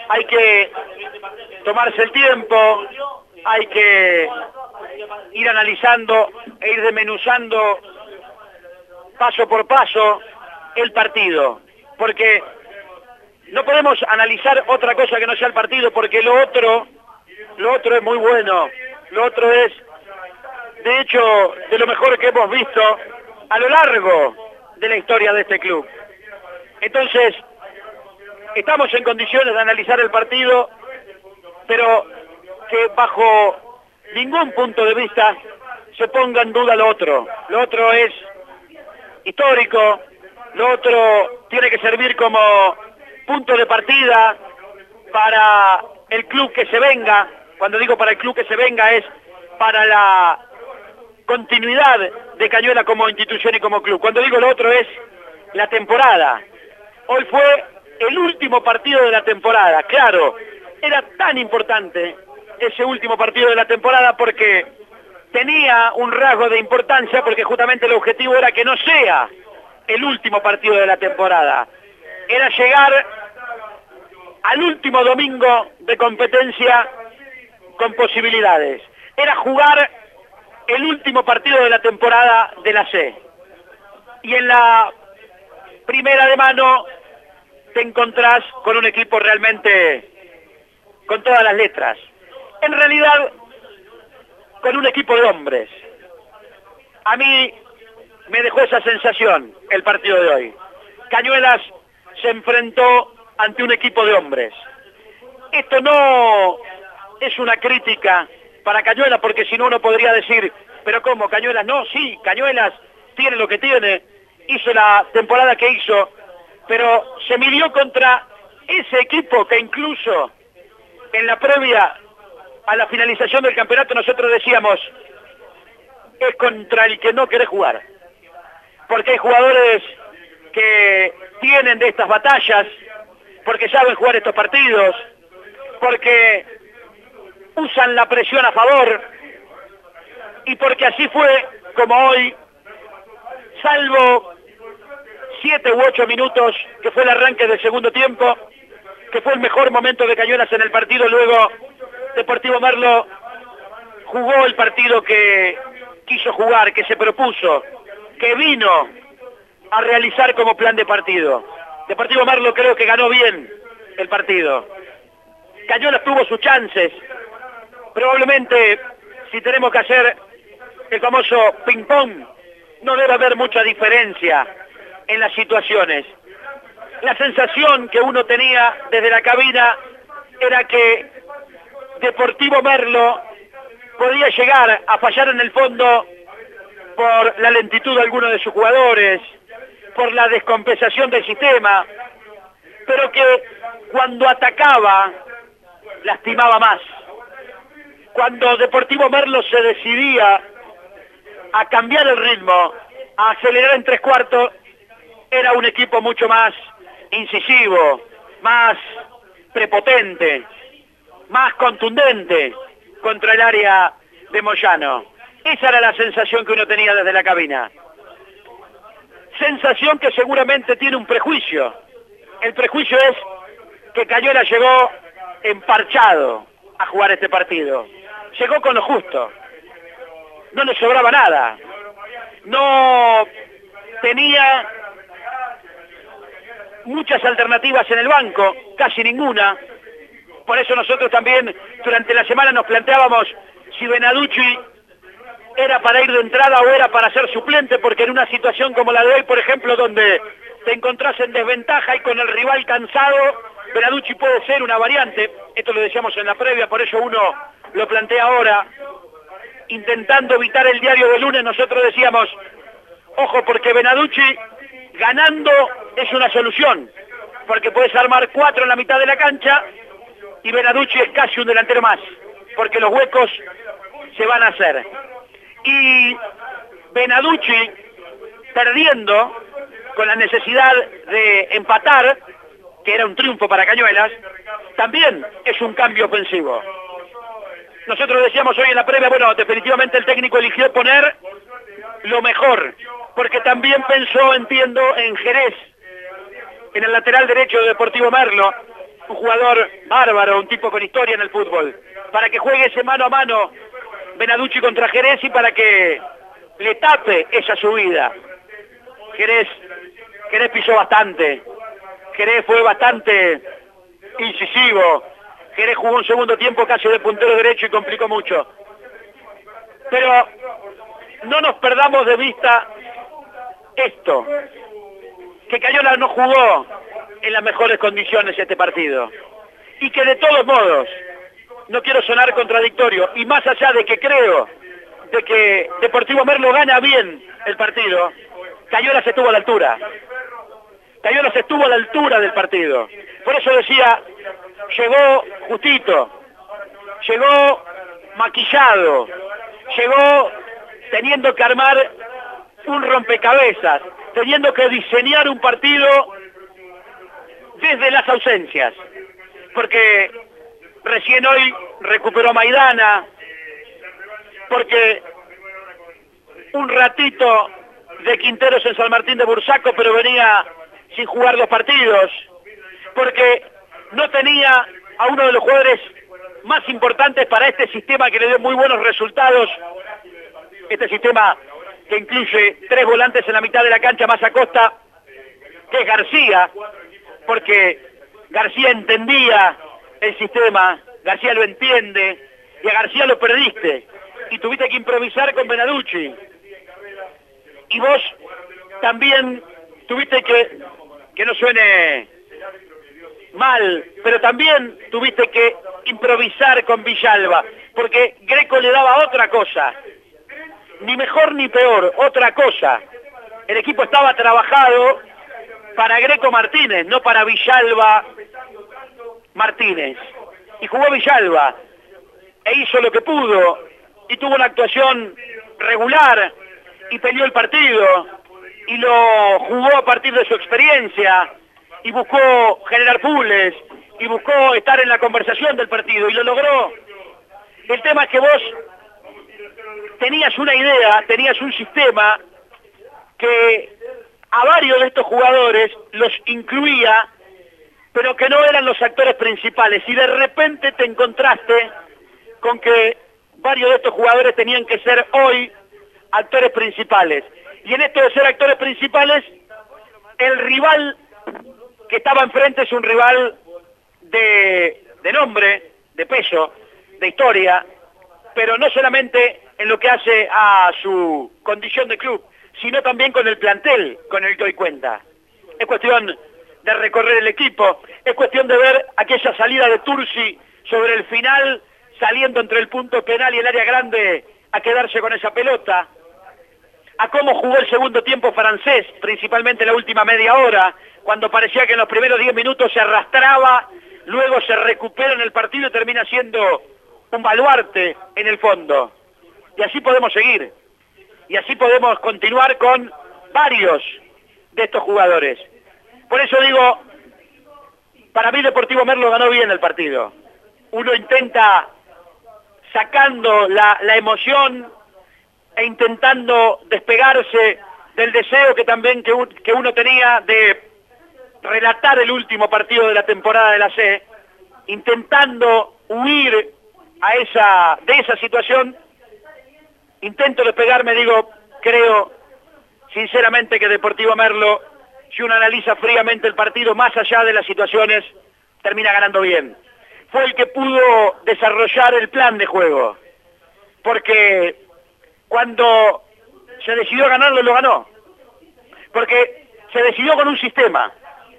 hay que tomarse el tiempo, hay que ir analizando e ir desmenuzando paso por paso el partido, porque no podemos analizar otra cosa que no sea el partido, porque lo otro es muy bueno, lo otro es, de hecho, de lo mejor que hemos visto a lo largo de la historia de este club. Entonces, estamos en condiciones de analizar el partido, pero que bajo ningún punto de vista se ponga en duda lo otro. Lo otro es histórico, lo otro tiene que servir como punto de partida para el club que se venga. Cuando digo para el club que se venga es para la continuidad de Cañuelas como institución y como club. Cuando digo lo otro es la temporada. Hoy fue el último partido de la temporada. Claro, era tan importante ese último partido de la temporada porque tenía un rasgo de importancia, porque justamente el objetivo era que no sea el último partido de la temporada. Era llegar al último domingo de competencia con posibilidades. Era jugar el último partido de la temporada de la C. Y en la primera de mano te encontrás con un equipo realmente con todas las letras. En realidad, con un equipo de hombres. A mí me dejó esa sensación el partido de hoy. Cañuelas se enfrentó ante un equipo de hombres. Esto no es una crítica para Cañuelas, porque si no uno podría decir, pero ¿cómo? Cañuelas no, sí, Cañuelas tiene lo que tiene, hizo la temporada que hizo, pero se midió contra ese equipo que incluso en la previa a la finalización del campeonato nosotros decíamos, es contra el que no querés jugar. Porque hay jugadores que tienen de estas batallas, porque saben jugar estos partidos, porque usan la presión a favor, y porque así fue como hoy, salvo 7 u 8 minutos, que fue el arranque del segundo tiempo, que fue el mejor momento de Cañuelas en el partido. Luego Deportivo Merlo jugó el partido que quiso jugar, que se propuso, que vino a realizar como plan de partido. Deportivo Merlo creo que ganó bien el partido. Cañuelas tuvo sus chances. Probablemente, si tenemos que hacer el famoso ping-pong, no debe haber mucha diferencia en las situaciones. La sensación que uno tenía desde la cabina era que Deportivo Merlo podía llegar a fallar en el fondo por la lentitud de algunos de sus jugadores, por la descompensación del sistema, pero que cuando atacaba lastimaba más. Cuando Deportivo Merlo se decidía a cambiar el ritmo, a acelerar en 3/4, era un equipo mucho más incisivo, más prepotente, más contundente contra el área de Moyano. Esa era la sensación que uno tenía desde la cabina. Sensación que seguramente tiene un prejuicio. El prejuicio es que Cañuelas llegó emparchado a jugar este partido. Llegó con lo justo. No le sobraba nada. No tenía muchas alternativas en el banco, casi ninguna. Por eso nosotros también durante la semana nos planteábamos si Benaducci era para ir de entrada o era para ser suplente, porque en una situación como la de hoy, por ejemplo, donde te encontrás en desventaja y con el rival cansado, Benaducci puede ser una variante. Esto lo decíamos en la previa, por eso uno lo plantea ahora. Intentando evitar el diario de lunes, nosotros decíamos, ojo, porque Benaducci ganando es una solución, porque puedes armar 4 en la mitad de la cancha y Benaducci es casi un delantero más, porque los huecos se van a hacer. Y Benaducci perdiendo con la necesidad de empatar, que era un triunfo para Cañuelas, también es un cambio ofensivo. Nosotros decíamos hoy en la previa, bueno, definitivamente el técnico eligió poner lo mejor, porque también pensó, entiendo, en Jerez, en el lateral derecho de Deportivo Merlo, un jugador bárbaro, un tipo con historia en el fútbol, para que juegue ese mano a mano Benaducci contra Jerez y para que le tape esa subida. Jerez pisó bastante, Jerez fue bastante incisivo, Jerez jugó un segundo tiempo casi de puntero derecho y complicó mucho. Pero no nos perdamos de vista esto, que Cayola no jugó en las mejores condiciones este partido, y que de todos modos, no quiero sonar contradictorio, y más allá de que creo de que Deportivo Merlo gana bien el partido, Cayola se estuvo a la altura. Cayola se estuvo a la altura del partido. Por eso decía, llegó justito, llegó maquillado, llegó teniendo que armar un rompecabezas, teniendo que diseñar un partido desde las ausencias, porque recién hoy recuperó Maidana, porque un ratito de Quinteros en San Martín de Bursaco, pero venía sin jugar 2 partidos, porque no tenía a uno de los jugadores más importantes para este sistema que le dio muy buenos resultados, este sistema que incluye 3 volantes en la mitad de la cancha más Acosta, que es García, porque García entendía el sistema, García lo entiende, y a García lo perdiste, y tuviste que improvisar con Benaducci. Y vos también tuviste que no suene mal, pero también tuviste que improvisar con Villalba, porque Greco le daba otra cosa, ni mejor ni peor, otra cosa. El equipo estaba trabajado para Greco Martínez, no para Villalba Martínez. Y jugó Villalba, e hizo lo que pudo, y tuvo una actuación regular, y peleó el partido, y lo jugó a partir de su experiencia, y buscó generar pules, y buscó estar en la conversación del partido, y lo logró. El tema es que vos tenías una idea, tenías un sistema que a varios de estos jugadores los incluía, pero que no eran los actores principales, y de repente te encontraste con que varios de estos jugadores tenían que ser hoy actores principales. Y en esto de ser actores principales, el rival que estaba enfrente es un rival de nombre, de peso, de historia, pero no solamente en lo que hace a su condición de club, sino también con el plantel con el que hoy cuenta. Es cuestión de recorrer el equipo, es cuestión de ver aquella salida de Tursi sobre el final, saliendo entre el punto penal y el área grande a quedarse con esa pelota, a cómo jugó el segundo tiempo francés, principalmente la última media hora, cuando parecía que en los primeros 10 minutos se arrastraba, luego se recupera en el partido y termina siendo un baluarte en el fondo. Y así podemos seguir, y así podemos continuar con varios de estos jugadores. Por eso digo, para mí Deportivo Merlo ganó bien el partido. Uno intenta sacando la emoción e intentando despegarse del deseo que también que uno tenía de relatar el último partido de la temporada de la C, intentando huir de esa situación. Intento despegarme, digo, creo sinceramente que Deportivo Merlo, si uno analiza fríamente el partido, más allá de las situaciones, termina ganando bien. Fue el que pudo desarrollar el plan de juego, porque cuando se decidió ganarlo, lo ganó, porque se decidió con un sistema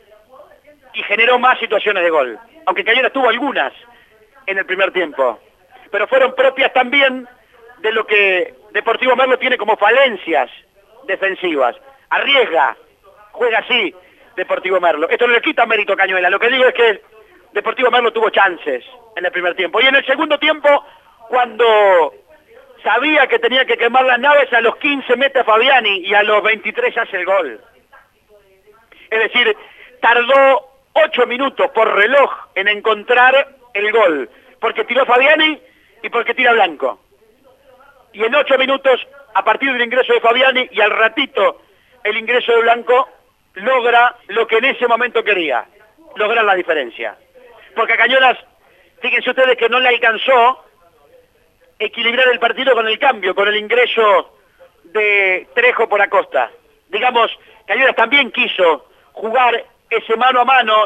y generó más situaciones de gol, aunque Cayola tuvo algunas en el primer tiempo, pero fueron propias también de lo que Deportivo Merlo tiene como falencias defensivas. Arriesga, juega así Deportivo Merlo. Esto no le quita mérito a Cañuelas, lo que digo es que Deportivo Merlo tuvo chances en el primer tiempo, y en el segundo tiempo, cuando sabía que tenía que quemar las naves, a los 15 mete a Fabiani y a los 23 hace el gol. Es decir, tardó 8 minutos por reloj en encontrar el gol, porque tiró Fabiani y porque tira Blanco. Y en 8 minutos, a partir del ingreso de Fabiani y al ratito el ingreso de Blanco, logra lo que en ese momento quería, lograr la diferencia. porque a Cañuelas, fíjense ustedes que no le alcanzó equilibrar el partido con el cambio, con el ingreso de Trejo por Acosta. Digamos, Cañuelas también quiso jugar ese mano a mano,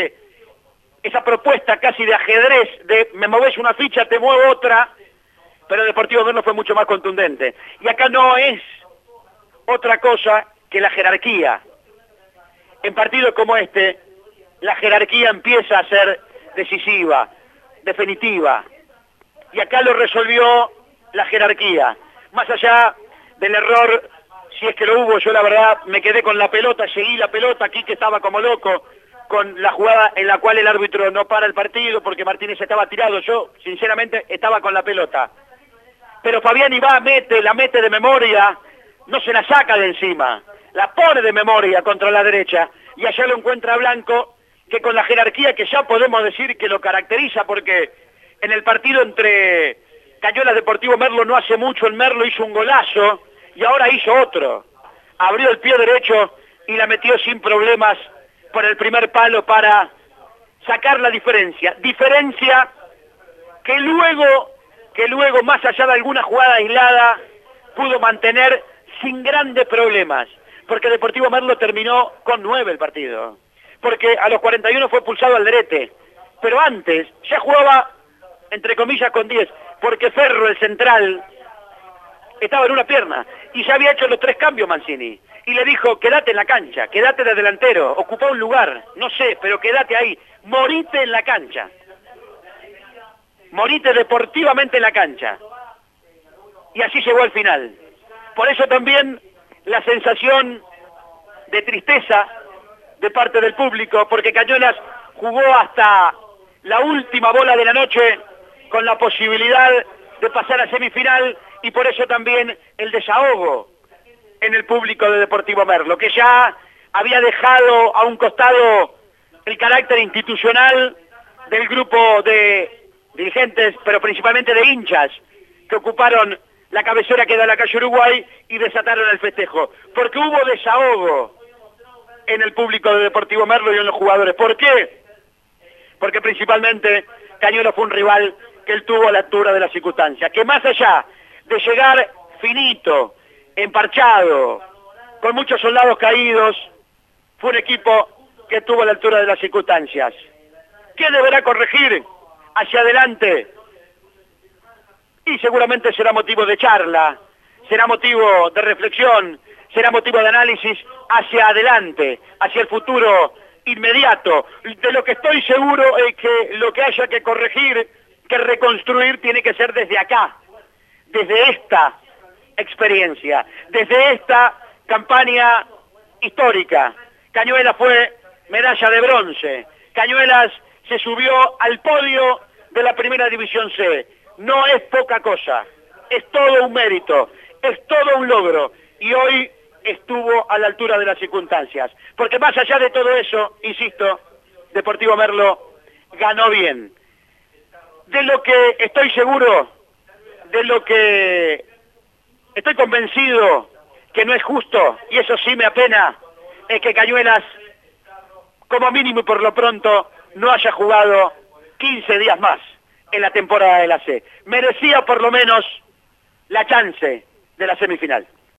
esa propuesta casi de ajedrez, de me moves una ficha, te muevo otra, pero Deportivo Merlo fue mucho más contundente. Y acá no es otra cosa que la jerarquía. En partidos como este, la jerarquía empieza a ser decisiva, definitiva. Y acá lo resolvió la jerarquía. Más allá del error, si es que lo hubo, yo la verdad me quedé con la pelota, seguí la pelota, aquí que estaba como loco, con la jugada en la cual el árbitro no para el partido porque Martínez estaba tirado. Yo, sinceramente, estaba con la pelota. Pero Fabiani va, la mete de memoria, no se la saca de encima, la pone de memoria contra la derecha, y allá lo encuentra Blanco, que con la jerarquía que ya podemos decir que lo caracteriza, porque en el partido entre Cañuelas Deportivo Merlo no hace mucho, el Merlo hizo un golazo, y ahora hizo otro. Abrió el pie derecho y la metió sin problemas por el primer palo para sacar la diferencia. Diferencia que luego, más allá de alguna jugada aislada, pudo mantener sin grandes problemas, porque Deportivo Merlo terminó con 9 el partido, porque a los 41 fue expulsado Alderete, pero antes ya jugaba, entre comillas, con 10, porque Ferro, el central, estaba en una pierna, y ya había hecho los 3 cambios Mancini, y le dijo, quédate en la cancha, quédate de delantero, ocupá un lugar, no sé, pero quédate ahí, morite en la cancha. Morite deportivamente en la cancha. Y así llegó al final. Por eso también la sensación de tristeza de parte del público, porque Cañuelas jugó hasta la última bola de la noche con la posibilidad de pasar a semifinal, y por eso también el desahogo en el público de Deportivo Merlo, que ya había dejado a un costado el carácter institucional del grupo de dirigentes, pero principalmente de hinchas, que ocuparon la cabecera que da la calle Uruguay y desataron el festejo. Porque hubo desahogo en el público de Deportivo Merlo y en los jugadores. ¿Por qué? Porque principalmente Cañuelas fue un rival que él tuvo a la altura de las circunstancias. Que más allá de llegar finito, emparchado, con muchos soldados caídos, fue un equipo que estuvo a la altura de las circunstancias. ¿Qué deberá corregir hacia adelante? Y seguramente será motivo de charla, será motivo de reflexión, será motivo de análisis hacia adelante, hacia el futuro inmediato. De lo que estoy seguro es que lo que haya que corregir, que reconstruir, tiene que ser desde acá, desde esta experiencia, desde esta campaña histórica. Cañuelas fue medalla de bronce, Cañuelas se subió al podio de la Primera División C. No es poca cosa, es todo un mérito, es todo un logro, y hoy estuvo a la altura de las circunstancias. Porque más allá de todo eso, insisto, Deportivo Merlo ganó bien. De lo que estoy seguro, de lo que estoy convencido que no es justo, y eso sí me apena, es que Cañuelas, como mínimo y por lo pronto, no haya jugado 15 días más en la temporada de la C. Merecía por lo menos la chance de la semifinal.